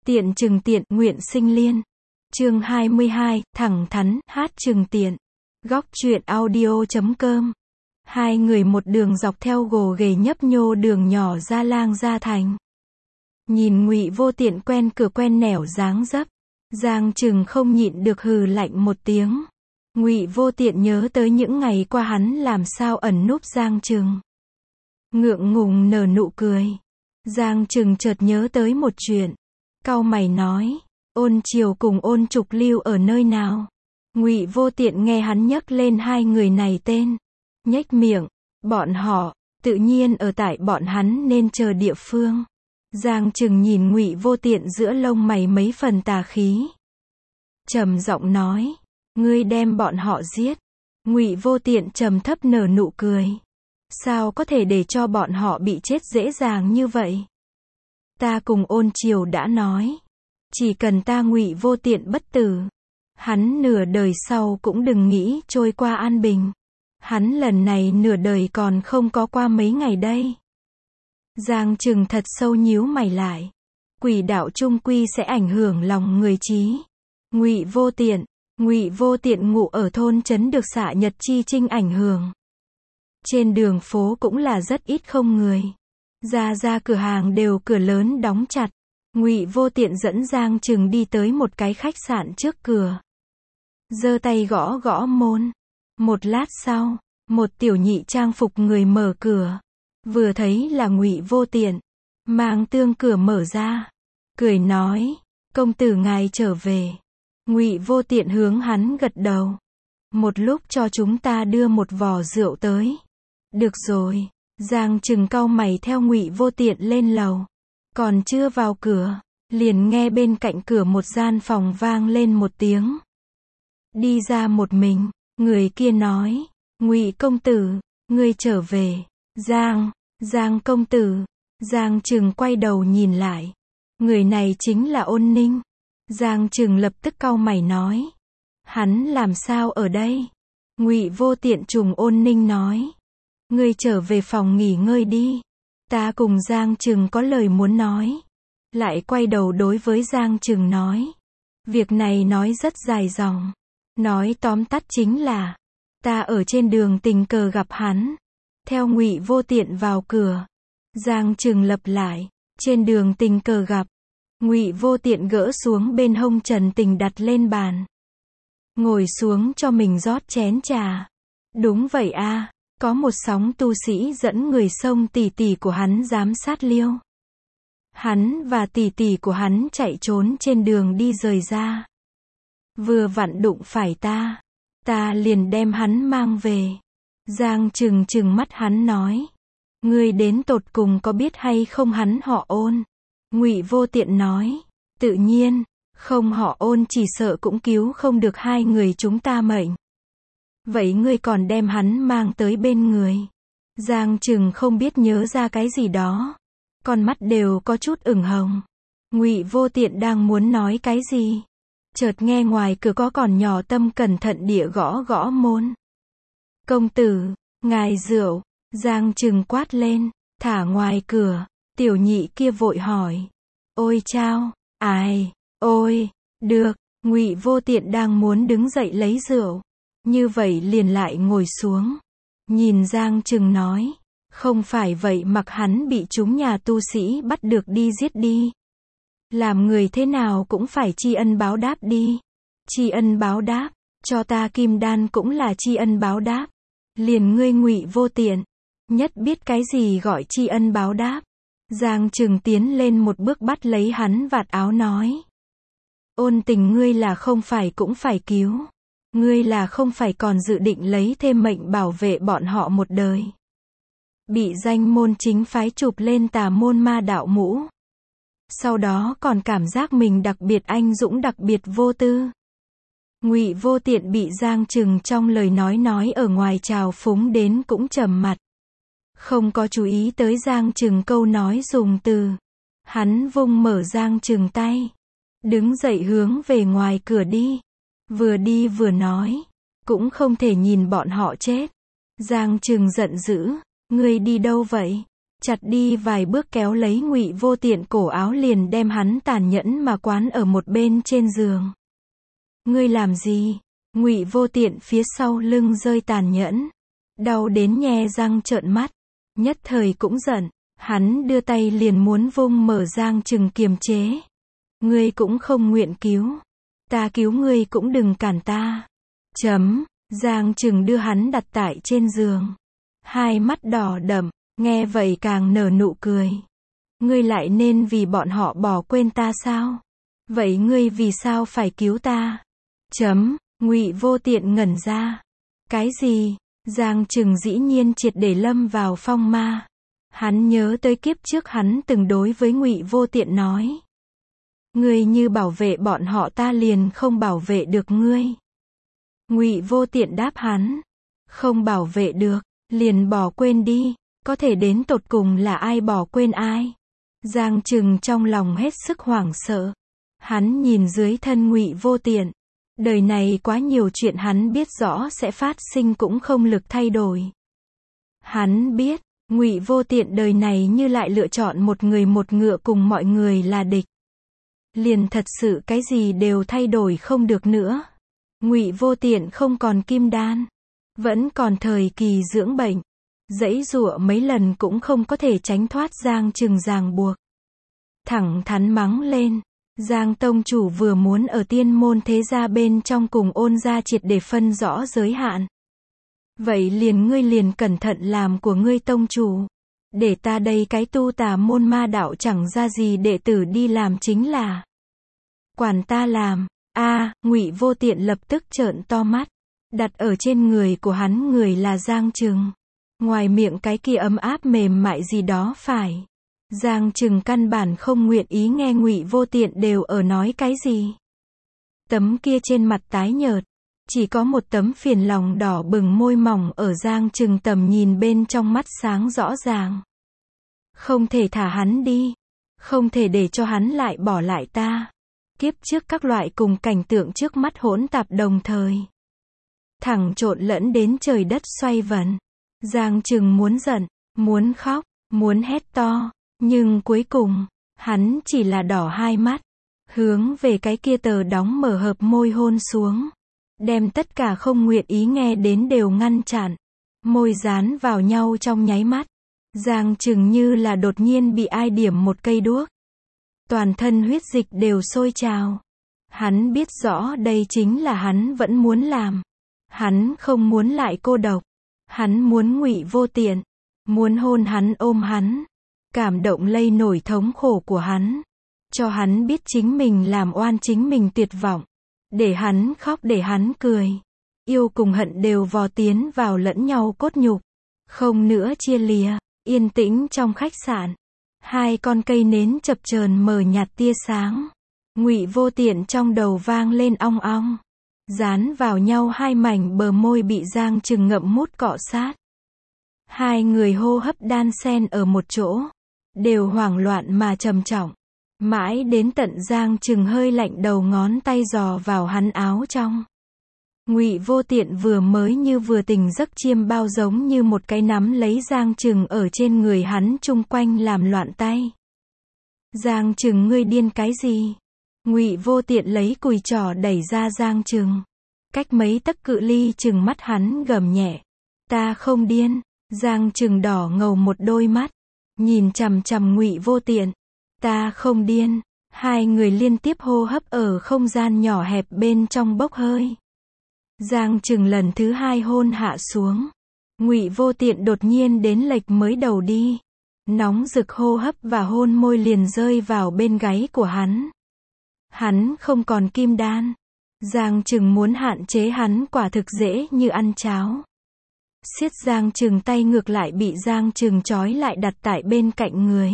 Tiện chừng tiện, nguyện sinh liên. Chương 22, thẳng thắn, hát chừng tiện. Góc truyện audio.com. Hai người một đường dọc theo gồ ghề nhấp nhô đường nhỏ ra lang gia thành. Nhìn Ngụy Vô Tiện quen cửa quen nẻo dáng dấp, Giang Trừng không nhịn được hừ lạnh một tiếng. Ngụy Vô Tiện nhớ tới những ngày qua hắn làm sao ẩn núp Giang Trừng. Ngượng ngùng nở nụ cười. Giang Trừng chợt nhớ tới một chuyện. Cau mày nói, Ôn Triều cùng Ôn Trục Lưu ở nơi nào? Ngụy Vô Tiện nghe hắn nhắc lên hai người này tên, nhếch miệng, bọn họ, tự nhiên ở tại bọn hắn nên chờ địa phương. Giang Trừng nhìn Ngụy Vô Tiện giữa lông mày mấy phần tà khí. Trầm giọng nói, ngươi đem bọn họ giết. Ngụy Vô Tiện trầm thấp nở nụ cười. Sao có thể để cho bọn họ bị chết dễ dàng như vậy? Ta cùng Ôn Triều đã nói, chỉ cần ta Ngụy Vô Tiện bất tử, hắn nửa đời sau cũng đừng nghĩ trôi qua an bình. Hắn lần này nửa đời còn không có qua mấy ngày đây. Giang Trừng thật sâu nhíu mày lại. Quỷ đạo trung quy sẽ ảnh hưởng lòng người trí. Ngụy Vô Tiện ngụ ở thôn trấn được Xạ Nhật Chi Trinh ảnh hưởng. Trên đường phố cũng là rất ít không người. Ra cửa hàng đều cửa lớn đóng chặt. Ngụy Vô Tiện dẫn Giang Trừng đi tới một cái khách sạn trước cửa. Giơ tay gõ gõ môn. Một lát sau, một tiểu nhị trang phục người mở cửa. Vừa thấy là Ngụy Vô Tiện, mang tương cửa mở ra, cười nói, công tử ngài trở về. Ngụy Vô Tiện hướng hắn gật đầu. Một lúc cho chúng ta đưa một vò rượu tới. Được rồi. Giang Trừng cau mày theo Ngụy Vô Tiện lên lầu. Còn chưa vào cửa, liền nghe bên cạnh cửa một gian phòng vang lên một tiếng. Đi ra một mình, người kia nói, Ngụy công tử, ngươi trở về. Giang công tử. Giang Trừng quay đầu nhìn lại. Người này chính là Ôn Ninh. Giang Trừng lập tức cau mày nói, hắn làm sao ở đây? Ngụy Vô Tiện trùng Ôn Ninh nói, ngươi trở về phòng nghỉ ngơi đi. Ta cùng Giang Trừng có lời muốn nói. Lại quay đầu đối với Giang Trừng nói, việc này nói rất dài dòng. Nói tóm tắt chính là, ta ở trên đường tình cờ gặp hắn. Theo Ngụy Vô Tiện vào cửa, Giang Trừng lặp lại, trên đường tình cờ gặp. Ngụy Vô Tiện gỡ xuống bên hông Trần Tình đặt lên bàn. Ngồi xuống cho mình rót chén trà. Đúng vậy a, có một sóng tu sĩ dẫn người xông tỷ tỷ của hắn giám sát Liêu. Hắn và tỷ tỷ của hắn chạy trốn trên đường đi rời ra. Vừa vặn đụng phải ta liền đem hắn mang về. Giang Trừng trừng mắt hắn nói, ngươi đến tột cùng có biết hay không hắn họ Ôn? Ngụy Vô Tiện nói, tự nhiên, không họ Ôn chỉ sợ cũng cứu không được hai người chúng ta mệnh. Vậy ngươi còn đem hắn mang tới bên người? Giang Trừng không biết nhớ ra cái gì đó. Con mắt đều có chút ửng hồng. Ngụy Vô Tiện đang muốn nói cái gì. Chợt nghe ngoài cửa có còn nhỏ Tâm cẩn thận địa gõ gõ môn. Công tử, ngài rượu. Giang Trừng quát lên, thả ngoài cửa. Tiểu nhị kia vội hỏi, ôi chao, ai, ôi, được. Ngụy Vô Tiện đang muốn đứng dậy lấy rượu. Như vậy liền lại ngồi xuống. Nhìn Giang Trừng nói, không phải vậy mặc hắn bị chúng nhà tu sĩ bắt được đi giết đi. Làm người thế nào cũng phải tri ân báo đáp đi. Tri ân báo đáp, cho ta kim đan cũng là tri ân báo đáp. Liền ngươi Ngụy Vô Tiện, nhất biết cái gì gọi tri ân báo đáp. Giang Trừng tiến lên một bước bắt lấy hắn vạt áo nói, Ôn Tình ngươi là không phải cũng phải cứu. Ngươi là không phải còn dự định lấy thêm mệnh bảo vệ bọn họ một đời. Bị danh môn chính phái chụp lên tà môn ma đạo mũ. Sau đó còn cảm giác mình đặc biệt anh dũng đặc biệt vô tư. Ngụy Vô Tiện bị Giang Trừng trong lời nói ở ngoài trào phúng đến cũng trầm mặt. Không có chú ý tới Giang Trừng câu nói dùng từ. Hắn vung mở Giang Trừng tay. Đứng dậy hướng về ngoài cửa đi. Vừa đi vừa nói, cũng không thể nhìn bọn họ chết. Giang Trừng giận dữ, ngươi đi đâu vậy? chặt đi vài bước kéo lấy Ngụy Vô Tiện cổ áo liền đem hắn tàn nhẫn mà quán ở một bên trên giường. Ngươi làm gì? Ngụy Vô Tiện phía sau lưng rơi tàn nhẫn, đau đến nhe răng trợn mắt, nhất thời cũng giận, hắn đưa tay liền muốn vung mở Giang Trừng kiềm chế. Ngươi cũng không nguyện cứu, ta cứu ngươi cũng đừng cản ta. Giang Trừng đưa hắn đặt tại trên giường, hai mắt đỏ đậm, nghe vậy càng nở nụ cười. Ngươi lại nên vì bọn họ bỏ quên ta sao? Vậy ngươi vì sao phải cứu ta? Ngụy Vô Tiện ngẩn ra. Cái gì? Giang Trừng dĩ nhiên triệt để lâm vào phong ma. Hắn nhớ tới kiếp trước hắn từng đối với Ngụy Vô Tiện nói. Ngươi như bảo vệ bọn họ ta liền không bảo vệ được ngươi. Ngụy Vô Tiện đáp hắn. Không bảo vệ được, liền bỏ quên đi. Có thể đến tột cùng là ai bỏ quên ai? Giang Trừng trong lòng hết sức hoảng sợ. Hắn nhìn dưới thân Ngụy Vô Tiện. Đời này quá nhiều chuyện hắn biết rõ sẽ phát sinh cũng không lực thay đổi. Hắn biết, Ngụy Vô Tiện đời này như lại lựa chọn một người một ngựa cùng mọi người là địch. Liền thật sự cái gì đều thay đổi không được nữa. Ngụy Vô Tiện không còn kim đan, vẫn còn thời kỳ dưỡng bệnh, giãy giụa mấy lần cũng không có thể tránh thoát Giang Trừng ràng buộc. Thẳng thắn mắng lên. Giang tông chủ vừa muốn ở tiên môn thế gia bên trong cùng Ôn gia triệt để phân rõ giới hạn. Vậy ngươi liền cẩn thận làm của ngươi tông chủ. Để ta đây cái tu tà môn ma đạo chẳng ra gì đệ tử đi làm chính là. Quản ta làm. Ngụy Vô Tiện lập tức trợn to mắt. Đặt ở trên người của hắn người là Giang Trừng. Ngoài miệng cái kia ấm áp mềm mại gì đó phải. Giang Trừng căn bản không nguyện ý nghe Ngụy Vô Tiện đều ở nói cái gì. Tấm kia trên mặt tái nhợt, chỉ có một tấm phiền lòng đỏ bừng môi mỏng ở Giang Trừng tầm nhìn bên trong mắt sáng rõ ràng. Không thể thả hắn đi, không thể để cho hắn lại bỏ lại ta. Kiếp trước các loại cùng cảnh tượng trước mắt hỗn tạp đồng thời, thẳng trộn lẫn đến trời đất xoay vần. Giang Trừng muốn giận, muốn khóc, muốn hét to. Nhưng cuối cùng, hắn chỉ là đỏ hai mắt, hướng về cái kia tờ đóng mở hợp môi hôn xuống, đem tất cả không nguyện ý nghe đến đều ngăn chặn, môi dán vào nhau trong nháy mắt. Giang Trừng như là đột nhiên bị ai điểm một cây đuốc, toàn thân huyết dịch đều sôi trào. Hắn biết rõ đây chính là hắn vẫn muốn làm. Hắn không muốn lại cô độc, hắn muốn Ngụy Vô Tiện, muốn hôn hắn ôm hắn. Cảm động lây nổi thống khổ của hắn, cho hắn biết chính mình làm oan chính mình tuyệt vọng, để hắn khóc để hắn cười, yêu cùng hận đều vò tiến vào lẫn nhau cốt nhục, không nữa chia lìa. Yên tĩnh trong khách sạn, hai con cây nến chập chờn mờ nhạt tia sáng. Ngụy Vô Tiện trong đầu vang lên ong ong, dán vào nhau hai mảnh bờ môi bị Giang Trừng ngậm mút cọ sát. Hai người hô hấp đan xen ở một chỗ, đều hoảng loạn mà trầm trọng. Mãi đến tận Giang Trừng hơi lạnh đầu ngón tay dò vào hắn áo trong. Ngụy Vô Tiện vừa mới như vừa tỉnh giấc chiêm bao giống như một cái nắm lấy Giang Trừng ở trên người hắn chung quanh làm loạn tay. Giang Trừng ngươi điên cái gì? Ngụy Vô Tiện lấy cùi trỏ đẩy ra Giang Trừng. Cách mấy tấc cự ly trừng mắt hắn gầm nhẹ. Ta không điên. Giang Trừng đỏ ngầu một đôi mắt, nhìn chằm chằm Ngụy Vô Tiện. Ta không điên. Hai người liên tiếp hô hấp ở không gian nhỏ hẹp bên trong bốc hơi. Giang Trừng lần thứ hai hôn hạ xuống. Ngụy Vô Tiện đột nhiên đến lệch mới đầu đi. Nóng rực hô hấp và hôn môi liền rơi vào bên gáy của hắn. Hắn không còn kim đan. Giang Trừng muốn hạn chế hắn quả thực dễ như ăn cháo. Siết Giang Trừng tay ngược lại bị Giang Trừng trói lại đặt tại bên cạnh người.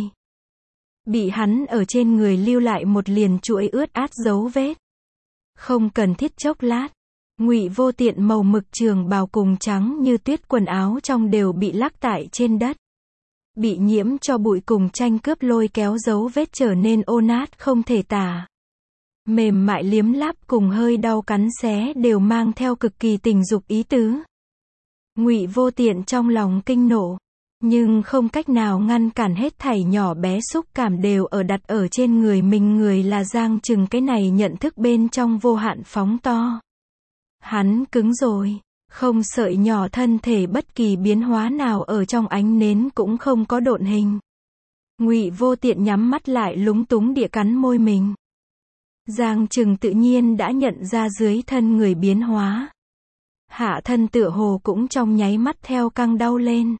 Bị hắn ở trên người lưu lại một liền chuỗi ướt át dấu vết. Không cần thiết chốc lát. Ngụy Vô Tiện màu mực trường bào cùng trắng như tuyết quần áo trong đều bị lắc tại trên đất. Bị nhiễm cho bụi cùng tranh cướp lôi kéo dấu vết trở nên ô nát không thể tả. Mềm mại liếm láp cùng hơi đau cắn xé đều mang theo cực kỳ tình dục ý tứ. Ngụy Vô Tiện trong lòng kinh nộ, nhưng không cách nào ngăn cản hết thảy nhỏ bé xúc cảm đều đặt ở trên người mình. Người là Giang Trừng, cái này nhận thức bên trong vô hạn phóng to. Hắn cứng rồi, không sợi nhỏ thân thể bất kỳ biến hóa nào ở trong ánh nến cũng không có độn hình. Ngụy Vô Tiện nhắm mắt lại lúng túng địa cắn môi mình. Giang Trừng tự nhiên đã nhận ra dưới thân người biến hóa. Hạ thân tựa hồ cũng trong nháy mắt theo căng đau lên.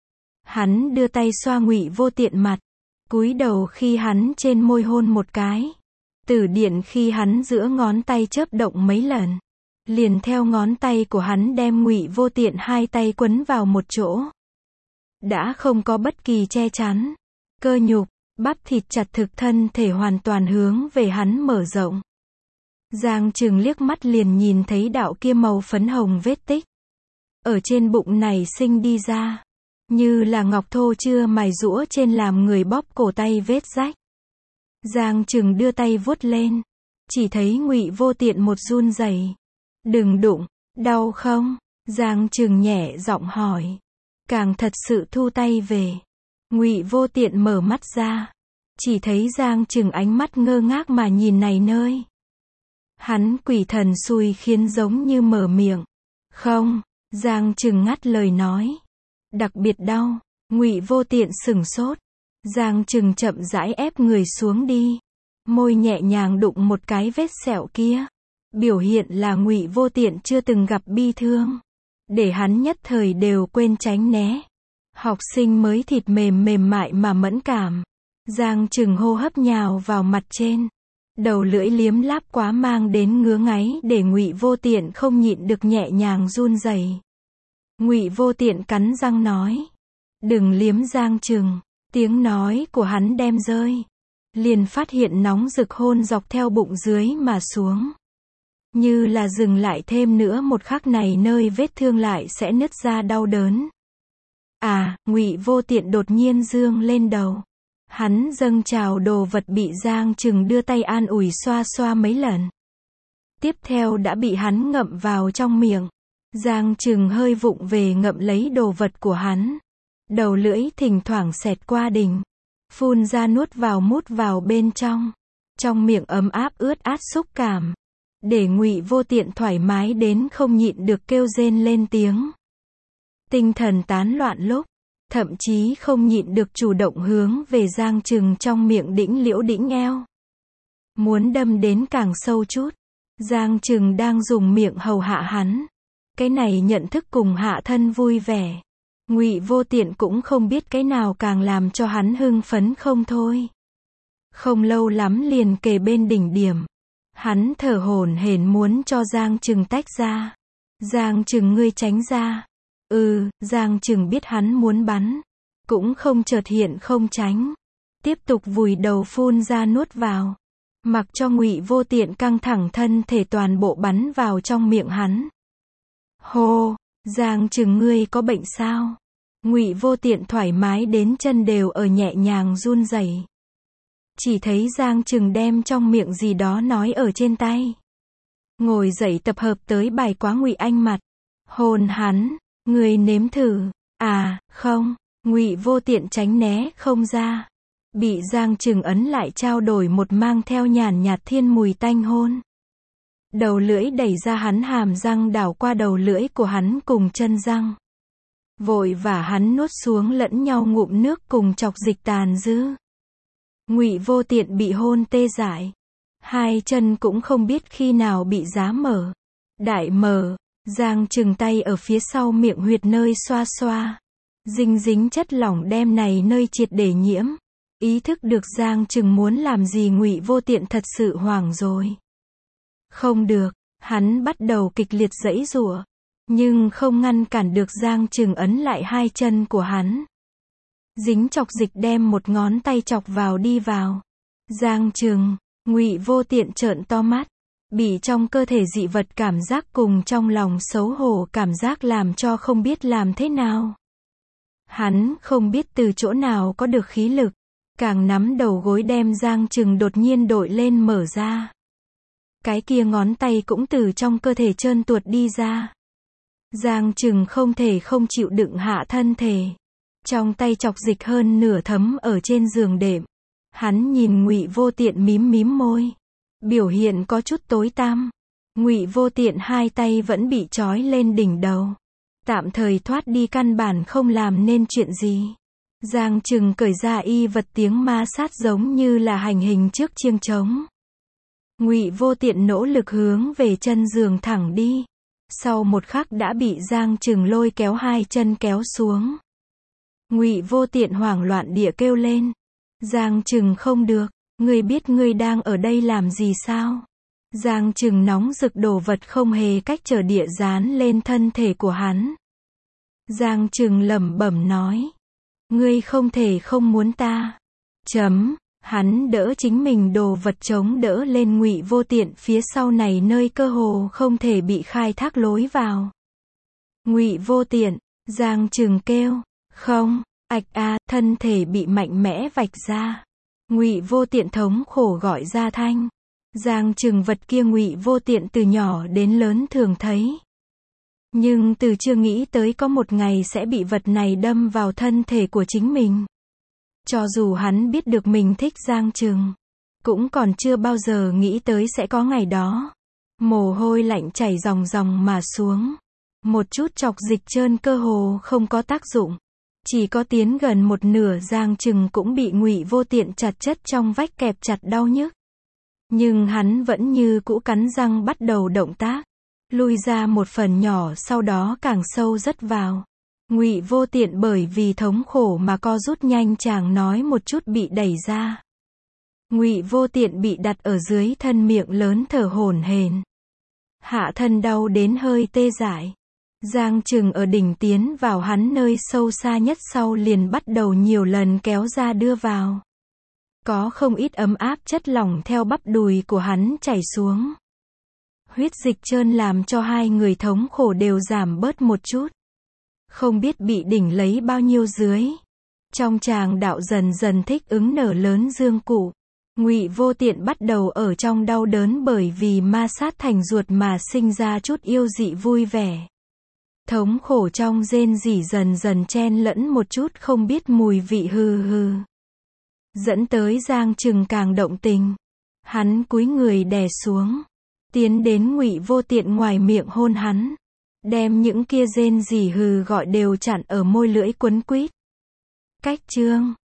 Hắn đưa tay xoa Ngụy Vô Tiện mặt, cúi đầu khi hắn trên môi hôn một cái. Tử điện khi hắn giữa ngón tay chớp động mấy lần, liền theo ngón tay của hắn đem Ngụy Vô Tiện hai tay quấn vào một chỗ. Đã không có bất kỳ che chắn, cơ nhục, bắp thịt chặt thực thân thể hoàn toàn hướng về hắn mở rộng. Giang Trừng liếc mắt liền nhìn thấy đạo kia màu phấn hồng vết tích ở trên bụng này sinh đi ra, như là ngọc thô chưa mài rũa trên làm người bóp cổ tay vết rách. Giang Trừng đưa tay vuốt lên, chỉ thấy Ngụy Vô Tiện một run rẩy. Đừng đụng, đau không? Giang Trừng nhẹ giọng hỏi. Càng thật sự thu tay về. Ngụy Vô Tiện mở mắt ra, chỉ thấy Giang Trừng ánh mắt ngơ ngác mà nhìn này nơi. Hắn quỷ thần xui khiến giống như mở miệng. Không, Giang Trừng ngắt lời nói. Đặc biệt đau. Ngụy Vô Tiện sửng sốt. Giang Trừng chậm rãi ép người xuống đi, môi nhẹ nhàng đụng một cái vết sẹo kia. Biểu hiện là Ngụy Vô Tiện chưa từng gặp bi thương, để hắn nhất thời đều quên tránh né. Học sinh mới thịt mềm mềm mại mà mẫn cảm. Giang Trừng hô hấp nhào vào mặt trên, đầu lưỡi liếm láp quá mang đến ngứa ngáy để Ngụy Vô Tiện không nhịn được nhẹ nhàng run rẩy. Ngụy Vô Tiện cắn răng nói, đừng liếm Giang Trừng. Tiếng nói của hắn đem rơi, liền phát hiện nóng rực hôn dọc theo bụng dưới mà xuống. Như là dừng lại thêm nữa một khắc này nơi vết thương lại sẽ nứt ra đau đớn. Ngụy Vô Tiện đột nhiên dương lên đầu. Hắn dâng trào đồ vật bị Giang Trừng đưa tay an ủi xoa xoa mấy lần. Tiếp theo đã bị hắn ngậm vào trong miệng. Giang Trừng hơi vụng về ngậm lấy đồ vật của hắn. Đầu lưỡi thỉnh thoảng xẹt qua đỉnh, phun ra nuốt vào mút vào bên trong. Trong miệng ấm áp ướt át xúc cảm, để Ngụy Vô Tiện thoải mái đến không nhịn được kêu rên lên tiếng. Tinh thần tán loạn lúc, thậm chí không nhịn được chủ động hướng về Giang Trừng trong miệng đĩnh liễu đĩnh eo. Muốn đâm đến càng sâu chút. Giang Trừng đang dùng miệng hầu hạ hắn. Cái này nhận thức cùng hạ thân vui vẻ. Ngụy Vô Tiện cũng không biết cái nào càng làm cho hắn hưng phấn không thôi. Không lâu lắm liền kề bên đỉnh điểm. Hắn thở hổn hển muốn cho Giang Trừng tách ra. Giang Trừng ngươi tránh ra. Giang Trừng biết hắn muốn bắn, cũng không chợt hiện không tránh. Tiếp tục vùi đầu phun ra nuốt vào. Mặc cho Ngụy Vô Tiện căng thẳng thân thể toàn bộ bắn vào trong miệng hắn. Hô, Giang Trừng ngươi có bệnh sao? Ngụy Vô Tiện thoải mái đến chân đều ở nhẹ nhàng run rẩy. Chỉ thấy Giang Trừng đem trong miệng gì đó nói ở trên tay. Ngồi dậy tập hợp tới bài quá Ngụy Anh mặt. Hôn hắn, ngươi nếm thử. Không, Ngụy Vô Tiện tránh né không ra. Bị Giang Trừng ấn lại trao đổi một mang theo nhàn nhạt thiên mùi tanh hôn. Đầu lưỡi đẩy ra hắn hàm răng đảo qua đầu lưỡi của hắn cùng chân răng. Vội vã hắn nuốt xuống lẫn nhau ngụm nước cùng chọc dịch tàn dư. Ngụy Vô Tiện bị hôn tê dại. Hai chân cũng không biết khi nào bị giá mở. Đại mở, Giang Trừng tay ở phía sau miệng huyệt nơi xoa xoa. Dinh dính chất lỏng đem này nơi triệt để nhiễm. Ý thức được Giang Trừng muốn làm gì Ngụy Vô Tiện thật sự hoảng rồi. Không được, hắn bắt đầu kịch liệt giãy giụa, nhưng không ngăn cản được Giang Trừng ấn lại hai chân của hắn. Dính chọc dịch đem một ngón tay chọc vào đi vào. Giang Trừng, Ngụy Vô Tiện trợn to mắt, bị trong cơ thể dị vật cảm giác cùng trong lòng xấu hổ cảm giác làm cho không biết làm thế nào. Hắn không biết từ chỗ nào có được khí lực, càng nắm đầu gối đem Giang Trừng đột nhiên đội lên mở ra. Cái kia ngón tay cũng từ trong cơ thể trơn tuột đi ra. Giang Trừng không thể không chịu đựng hạ thân thể. trong tay chọc dịch hơn nửa thấm ở trên giường đệm. Hắn nhìn Ngụy Vô Tiện mím mím môi, biểu hiện có chút tối tăm. Ngụy Vô Tiện hai tay vẫn bị trói lên đỉnh đầu, tạm thời thoát đi căn bản không làm nên chuyện gì. Giang Trừng cởi ra y vật tiếng ma sát giống như là hành hình trước chiêng trống. Ngụy Vô Tiện nỗ lực hướng về chân giường thẳng đi. Sau một khắc đã bị Giang Trừng lôi kéo hai chân kéo xuống. Ngụy Vô Tiện hoảng loạn địa kêu lên. Giang Trừng không được, ngươi biết ngươi đang ở đây làm gì sao? Giang Trừng nóng rực đồ vật không hề cách trở địa dán lên thân thể của hắn. Giang Trừng lẩm bẩm nói. Ngươi không thể không muốn ta. Hắn đỡ chính mình đồ vật chống đỡ lên Ngụy Vô Tiện phía sau này nơi cơ hồ không thể bị khai thác lối vào. Ngụy Vô Tiện, Giang Trừng kêu. Không, ạch a, thân thể bị mạnh mẽ vạch ra. Ngụy Vô Tiện thống khổ gọi ra thanh. Giang Trừng vật kia Ngụy Vô Tiện từ nhỏ đến lớn thường thấy. Nhưng từ chưa nghĩ tới có một ngày sẽ bị vật này đâm vào thân thể của chính mình. Cho dù hắn biết được mình thích Giang Trừng, cũng còn chưa bao giờ nghĩ tới sẽ có ngày đó. Mồ hôi lạnh chảy ròng ròng mà xuống. Một chút chọc dịch trơn cơ hồ không có tác dụng. Chỉ có tiến gần một nửa Giang Trừng cũng bị Ngụy Vô Tiện chặt chất trong vách kẹp chặt đau nhức. Nhưng hắn vẫn như cũ cắn răng bắt đầu động tác. Lui ra một phần nhỏ sau đó càng sâu rất vào. Ngụy Vô Tiện bởi vì thống khổ mà co rút nhanh chàng nói một chút bị đẩy ra. Ngụy Vô Tiện bị đặt ở dưới thân miệng lớn thở hổn hển. Hạ thân đau đến hơi tê dại. Giang Trừng ở đỉnh tiến vào hắn nơi sâu xa nhất sau liền bắt đầu nhiều lần kéo ra đưa vào. Có không ít ấm áp chất lỏng theo bắp đùi của hắn chảy xuống. Huyết dịch trơn làm cho hai người thống khổ đều giảm bớt một chút. Không biết bị đỉnh lấy bao nhiêu dưới. Trong tràng đạo dần dần thích ứng nở lớn dương cụ. Ngụy Vô Tiện bắt đầu ở trong đau đớn bởi vì ma sát thành ruột mà sinh ra chút yêu dị vui vẻ. Thống khổ trong rên rỉ dần dần chen lẫn một chút không biết mùi vị hừ hừ. Dẫn tới Giang Trừng càng động tình. Hắn cúi người đè xuống. Tiến đến Ngụy Vô Tiện ngoài miệng hôn hắn. Đem những kia rên rỉ hừ gọi đều chặn ở môi lưỡi quấn quýt. Cách chương